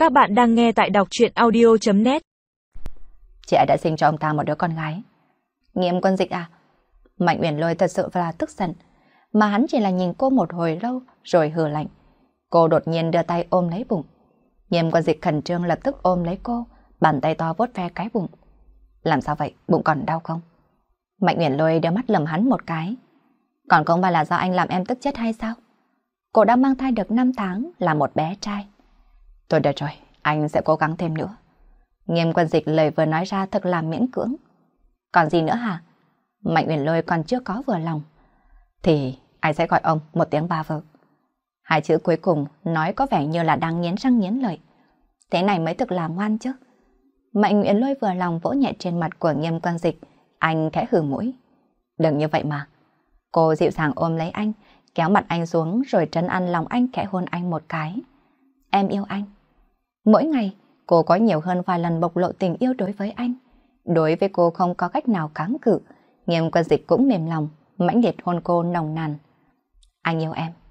Các bạn đang nghe tại đọc truyện audio.net. Chị ấy đã sinh cho ông ta một đứa con gái. Nghiêm Quân Dịch à? Mạnh Uyển Lôi thật sự là tức giận, mà hắn chỉ là nhìn cô một hồi lâu rồi hừ lạnh. Cô đột nhiên đưa tay ôm lấy bụng. Nghiêm Quân Dịch khẩn trương lập tức ôm lấy cô, bàn tay to vuốt ve cái bụng. Làm sao vậy? Bụng còn đau không? Mạnh Uyển Lôi đưa mắt lườm hắn một cái. Còn không phải là do anh làm em tức chết hay sao? Cô đã mang thai được 5 tháng là một bé trai. Thôi được rồi, anh sẽ cố gắng thêm nữa. Nghiêm Quân Dịch lời vừa nói ra thật là miễn cưỡng. Còn gì nữa hả? Mạnh Uyển Lôi còn chưa có vừa lòng. Thì anh sẽ gọi ông một tiếng ba vợ. Hai chữ cuối cùng nói có vẻ như là đang nghiến răng nghiến lợi. Thế này mới thực là ngoan chứ. Mạnh Uyển Lôi vừa lòng vỗ nhẹ trên mặt của Nghiêm Quân Dịch. Anh khẽ hừ mũi. Đừng như vậy mà. Cô dịu dàng ôm lấy anh, kéo mặt anh xuống rồi trấn an lòng anh, khẽ hôn anh một cái. Em yêu anh. Mỗi ngày, cô có nhiều hơn vài lần bộc lộ tình yêu đối với anh. Đối với cô không có cách nào kháng cự, Nghiêm Quân Dịch cũng mềm lòng, mãnh liệt hôn cô nồng nàn. Anh yêu em.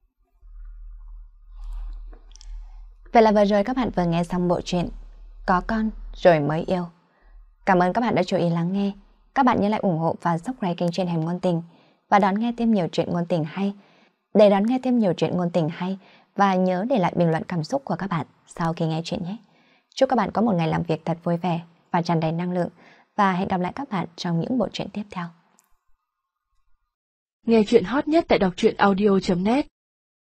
Vậy là vừa rồi các bạn vừa nghe xong bộ truyện Có Con Rồi Mới Yêu. Cảm ơn các bạn đã chú ý lắng nghe. Các bạn nhớ lại ủng hộ và subscribe kênh Chuyện Hẻm Ngôn Tình và đón nghe thêm nhiều chuyện ngôn tình hay. Để đón nghe thêm nhiều chuyện ngôn tình hay và nhớ để lại bình luận cảm xúc của các bạn sau khi nghe chuyện nhé. Chúc các bạn có một ngày làm việc thật vui vẻ và tràn đầy năng lượng và hẹn gặp lại các bạn trong những bộ truyện tiếp theo. Nghe chuyện hot nhất tại đọc truyện audio.net